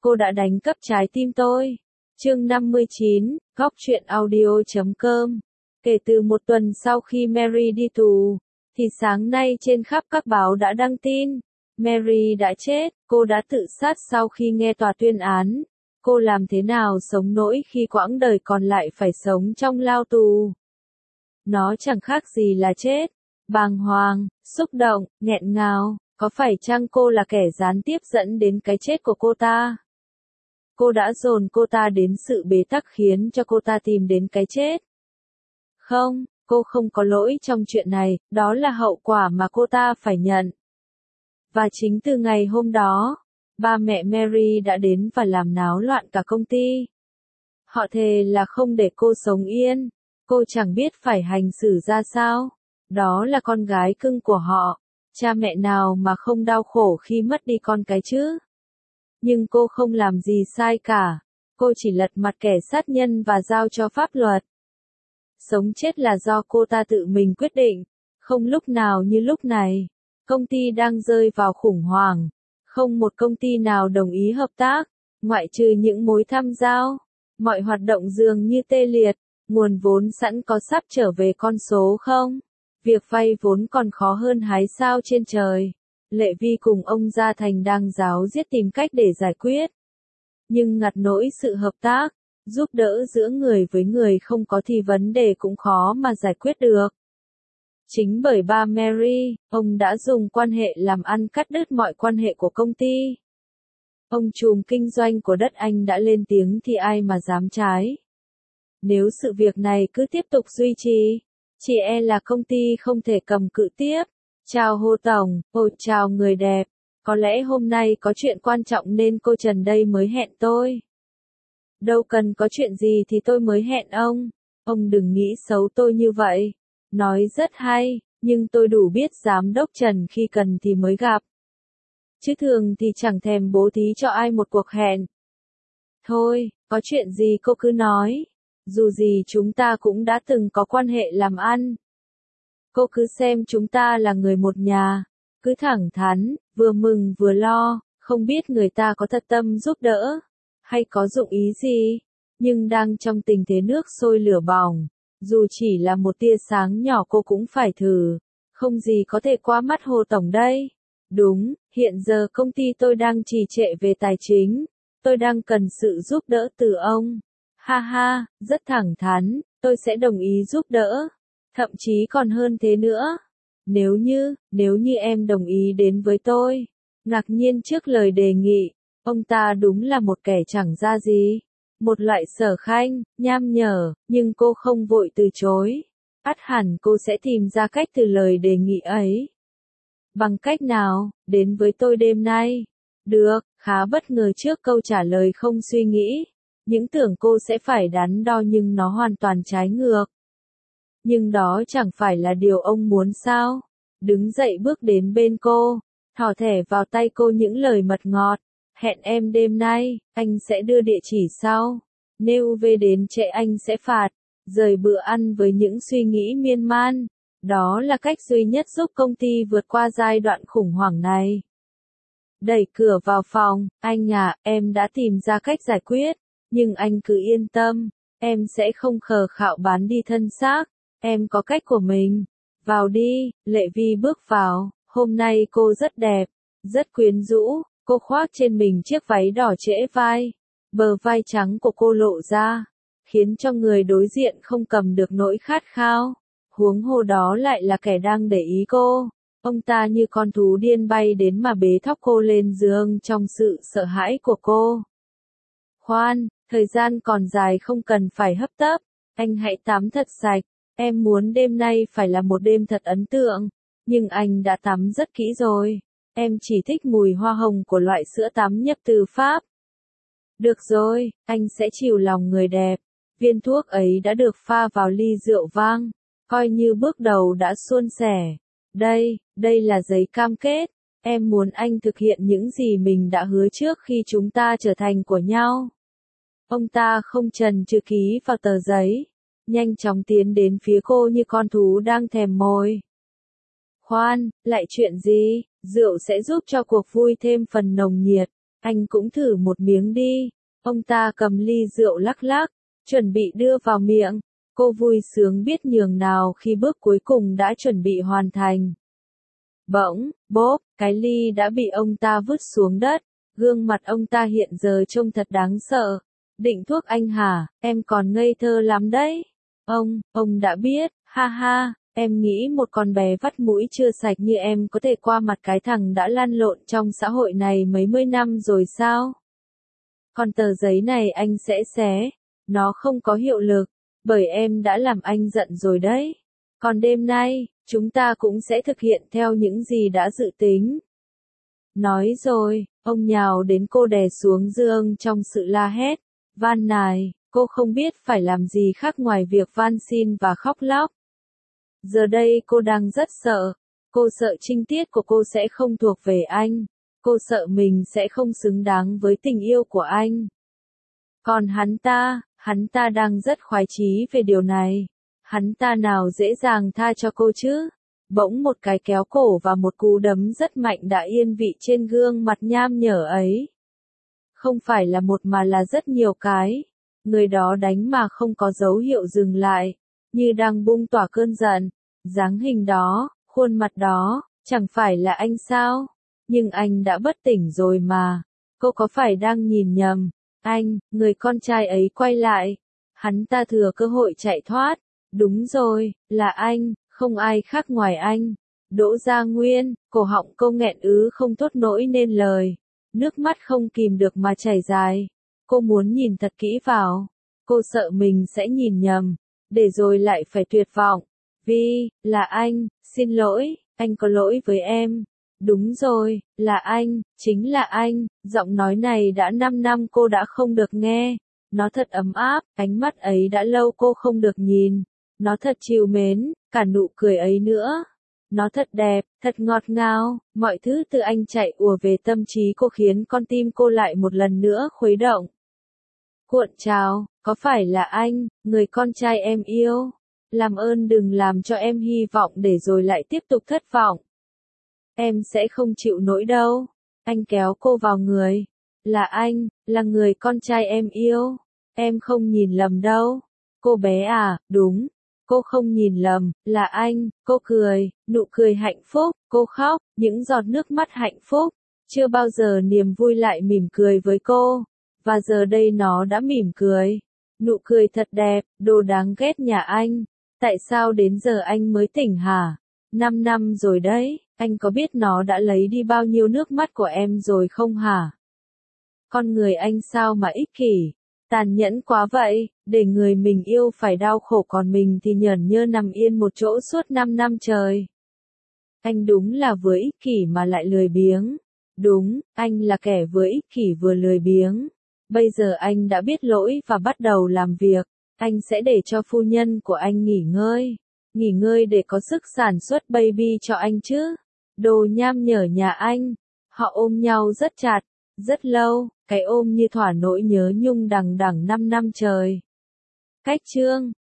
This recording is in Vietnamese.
cô đã đánh cắp trái tim tôi. Chương 59, Góc truyện audio.com. Kể từ một tuần sau khi Mary đi tù, thì sáng nay trên khắp các báo đã đăng tin, Mary đã chết, cô đã tự sát sau khi nghe tòa tuyên án. Cô làm thế nào sống nổi khi quãng đời còn lại phải sống trong lao tù? Nó chẳng khác gì là chết. Bàng hoàng, xúc động, nghẹn ngào, có phải chăng cô là kẻ gián tiếp dẫn đến cái chết của cô ta? Cô đã dồn cô ta đến sự bế tắc khiến cho cô ta tìm đến cái chết. Không, cô không có lỗi trong chuyện này, đó là hậu quả mà cô ta phải nhận. Và chính từ ngày hôm đó, ba mẹ Mary đã đến và làm náo loạn cả công ty. Họ thề là không để cô sống yên, cô chẳng biết phải hành xử ra sao. Đó là con gái cưng của họ, cha mẹ nào mà không đau khổ khi mất đi con cái chứ? Nhưng cô không làm gì sai cả, cô chỉ lật mặt kẻ sát nhân và giao cho pháp luật. Sống chết là do cô ta tự mình quyết định, không lúc nào như lúc này. Công ty đang rơi vào khủng hoảng, không một công ty nào đồng ý hợp tác, ngoại trừ những mối thăm giao. Mọi hoạt động dường như tê liệt, nguồn vốn sẵn có sắp trở về con số không? Việc vay vốn còn khó hơn hái sao trên trời. Lệ Vi cùng ông Gia Thành đang ráo riết tìm cách để giải quyết. Nhưng ngặt nỗi sự hợp tác, giúp đỡ giữa người với người không có thì vấn đề cũng khó mà giải quyết được. Chính bởi ba Mary, ông đã dùng quan hệ làm ăn cắt đứt mọi quan hệ của công ty. Ông trùm kinh doanh của đất Anh đã lên tiếng thì ai mà dám trái. Nếu sự việc này cứ tiếp tục duy trì, chỉ e là công ty không thể cầm cự tiếp. Chào Hồ Tổng, chào người đẹp. Có lẽ hôm nay có chuyện quan trọng nên cô Trần đây mới hẹn tôi. Đâu cần có chuyện gì thì tôi mới hẹn ông. Ông đừng nghĩ xấu tôi như vậy. Nói rất hay, nhưng tôi đủ biết giám đốc Trần khi cần thì mới gặp. Chứ thường thì chẳng thèm bố thí cho ai một cuộc hẹn. Thôi, có chuyện gì cô cứ nói. Dù gì chúng ta cũng đã từng có quan hệ làm ăn. Cô cứ xem chúng ta là người một nhà. Cứ thẳng thắn, vừa mừng vừa lo, không biết người ta có thật tâm giúp đỡ, hay có dụng ý gì. Nhưng đang trong tình thế nước sôi lửa bỏng, dù chỉ là một tia sáng nhỏ cô cũng phải thử. Không gì có thể qua mắt Hồ Tổng đây. Đúng, hiện giờ công ty tôi đang trì trệ về tài chính. Tôi đang cần sự giúp đỡ từ ông. Ha ha, rất thẳng thắn, tôi sẽ đồng ý giúp đỡ. Thậm chí còn hơn thế nữa. Nếu như em đồng ý đến với tôi. Ngạc nhiên trước lời đề nghị, ông ta đúng là một kẻ chẳng ra gì. Một loại sở khanh, nham nhở, nhưng cô không vội từ chối. Ắt hẳn cô sẽ tìm ra cách từ lời đề nghị ấy. Bằng cách nào, đến với tôi đêm nay? Được, khá bất ngờ trước câu trả lời không suy nghĩ. Những tưởng cô sẽ phải đắn đo nhưng nó hoàn toàn trái ngược. Nhưng đó chẳng phải là điều ông muốn sao? Đứng dậy bước đến bên cô, thò thẻ vào tay cô những lời mật ngọt. Hẹn em đêm nay, anh sẽ đưa địa chỉ sau. Nếu về đến trễ anh sẽ phạt. Rời bữa ăn với những suy nghĩ miên man. Đó là cách duy nhất giúp công ty vượt qua giai đoạn khủng hoảng này. Đẩy cửa vào phòng, anh à, em đã tìm ra cách giải quyết. Nhưng anh cứ yên tâm, em sẽ không khờ khạo bán đi thân xác. Em có cách của mình. Vào đi, Lệ Vi bước vào. Hôm nay cô rất đẹp, rất quyến rũ. Cô khoác trên mình chiếc váy đỏ trễ vai. Bờ vai trắng của cô lộ ra, khiến cho người đối diện không cầm được nỗi khát khao. Huống hồ đó lại là kẻ đang để ý cô. Ông ta như con thú điên bay đến mà bế thóc cô lên giường trong sự sợ hãi của cô. Khoan, thời gian còn dài không cần phải hấp tấp. Anh hãy tắm thật sạch. Em muốn đêm nay phải là một đêm thật ấn tượng. Nhưng anh đã tắm rất kỹ rồi. Em chỉ thích mùi hoa hồng của loại sữa tắm nhập từ Pháp. Được rồi, anh sẽ chiều lòng người đẹp. Viên thuốc ấy đã được pha vào ly rượu vang. Coi như bước đầu đã suôn sẻ. Đây là giấy cam kết. Em muốn anh thực hiện những gì mình đã hứa trước khi chúng ta trở thành của nhau. Ông ta không chần chừ ký vào tờ giấy. Nhanh chóng tiến đến phía cô như con thú đang thèm mồi. Khoan, lại chuyện gì? Rượu sẽ giúp cho cuộc vui thêm phần nồng nhiệt. Anh cũng thử một miếng đi. Ông ta cầm ly rượu lắc lắc, chuẩn bị đưa vào miệng. Cô vui sướng biết nhường nào khi bước cuối cùng đã chuẩn bị hoàn thành. Bỗng, bốp, cái ly đã bị ông ta vứt xuống đất. Gương mặt ông ta hiện giờ trông thật đáng sợ. Định thuốc anh hả, em còn ngây thơ lắm đấy. Ông đã biết, ha ha, em nghĩ một con bé vắt mũi chưa sạch như em có thể qua mặt cái thằng đã lăn lộn trong xã hội này mấy mươi năm rồi sao? Còn tờ giấy này anh sẽ xé, nó không có hiệu lực, bởi em đã làm anh giận rồi đấy. Còn đêm nay, chúng ta cũng sẽ thực hiện theo những gì đã dự tính. Nói rồi, ông nhào đến cô đè xuống giường trong sự la hét, van nài, cô không biết phải làm gì khác ngoài việc van xin và khóc lóc. Giờ đây cô đang rất sợ, cô sợ trinh tiết của cô sẽ không thuộc về anh, cô sợ mình sẽ không xứng đáng với tình yêu của anh. Còn hắn ta đang rất khoái chí về điều này, hắn ta nào dễ dàng tha cho cô chứ. Bỗng một cái kéo cổ và một cú đấm rất mạnh đã yên vị trên gương mặt nham nhở ấy. Không phải là một mà là rất nhiều cái. Người đó đánh mà không có dấu hiệu dừng lại, như đang bung tỏa cơn giận. Dáng hình đó, khuôn mặt đó, chẳng phải là anh sao? Nhưng anh đã bất tỉnh rồi mà. Cô có phải đang nhìn nhầm? Anh, người con trai ấy quay lại. Hắn ta thừa cơ hội chạy thoát. Đúng rồi, là anh, không ai khác ngoài anh. Đỗ Gia Nguyên, cổ họng cô nghẹn không thốt nỗi nên lời. Nước mắt không kìm được mà chảy dài. Cô muốn nhìn thật kỹ vào. Cô sợ mình sẽ nhìn nhầm, để rồi lại phải tuyệt vọng. Vi, là anh, xin lỗi, anh có lỗi với em. Đúng rồi, là anh, chính là anh. Giọng nói này đã 5 năm cô đã không được nghe. Nó thật ấm áp, ánh mắt ấy đã lâu cô không được nhìn. Nó thật trìu mến, cả nụ cười ấy nữa. Nó thật đẹp, thật ngọt ngào, mọi thứ từ anh chạy ùa về tâm trí cô khiến con tim cô lại một lần nữa khuấy động. Cuộn trào, có phải là anh, người con trai em yêu? Làm ơn đừng làm cho em hy vọng để rồi lại tiếp tục thất vọng. Em sẽ không chịu nổi đâu. Anh kéo cô vào người. Là anh, là người con trai em yêu. Em không nhìn lầm đâu. Cô bé à, đúng. Cô không nhìn lầm, là anh. Cô cười, nụ cười hạnh phúc. Cô khóc, những giọt nước mắt hạnh phúc. Chưa bao giờ niềm vui lại mỉm cười với cô. Và giờ đây nó đã mỉm cười. Nụ cười thật đẹp, đồ đáng ghét nhà anh. Tại sao đến giờ anh mới tỉnh hả? 5 năm rồi đấy, anh có biết nó đã lấy đi bao nhiêu nước mắt của em rồi không hả? Con người anh sao mà ích kỷ, tàn nhẫn quá vậy, để người mình yêu phải đau khổ còn mình thì nhởn nhơ nằm yên một chỗ suốt 5 năm trời. Anh đúng là vừa ích kỷ mà lại lười biếng. Đúng, anh là kẻ vừa ích kỷ vừa lười biếng. Bây giờ anh đã biết lỗi và bắt đầu làm việc. Anh sẽ để cho phu nhân của anh nghỉ ngơi để có sức sản xuất baby cho anh chứ. Đồ nham nhở nhà anh. Họ ôm nhau rất chặt, rất lâu, cái ôm như thỏa nỗi nhớ nhung đằng đằng 5 năm trời. Cách chương